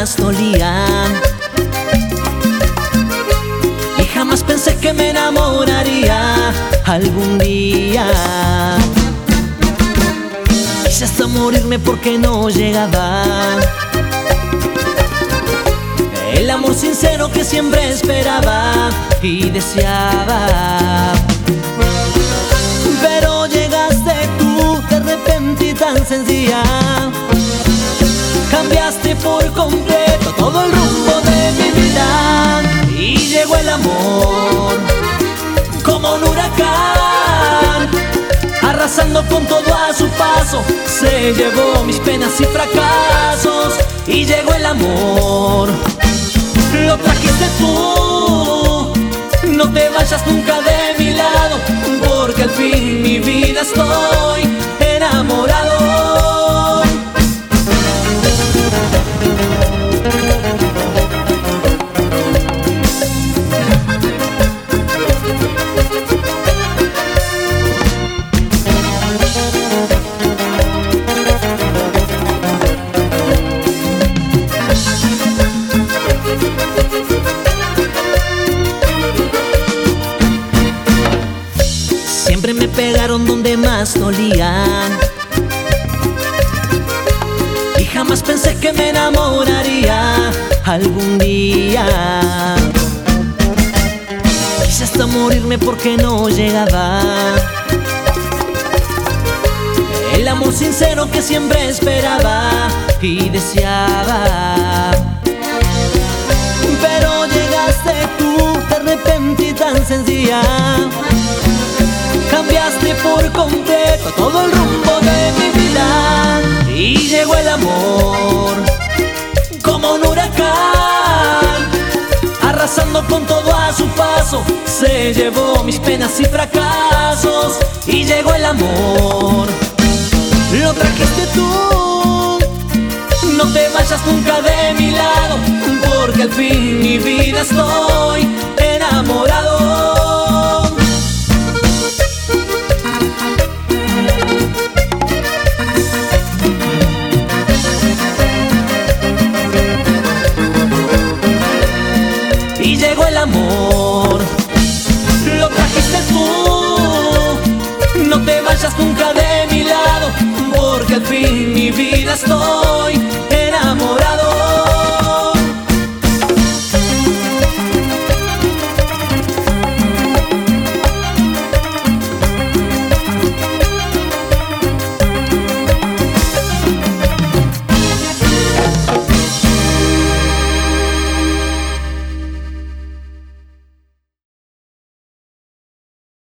más dolían. Y jamás pensé que me enamoraría algún día. Quise hasta morirme porque no llegaba el amor sincero que siempre esperaba y deseaba. Pero llegaste tú de repente y tan sencilla. Cambiaste por completo todo el rumbo de mi vida. Y llegó el amor como un huracán, arrasando con todo a su paso. Se llevó mis penas y fracasos. Y llegó el amor, lo trajiste tú. No te vayas nunca de mi lado, porque al fin mi vida estoy enamorado. Siempre me pegaron donde más dolían. Y jamás pensé que me enamoraría algún día. Quise hasta morirme porque no llegaba el amor sincero que siempre esperaba y deseaba. Pero llegaste tú de repente y tan sencilla. Cambiaste por completo todo el rumbo de mi vida. Y llegó el amor como un huracán, arrasando con todo a su paso. Se llevó mis penas y fracasos. Y llegó el amor, lo trajiste tú. No te vayas nunca de mi lado, porque al fin mi vida estoy enamorado. Y llegó el amor, lo trajiste tú. No te vayas nunca de mi lado, porque al fin mi vida estoy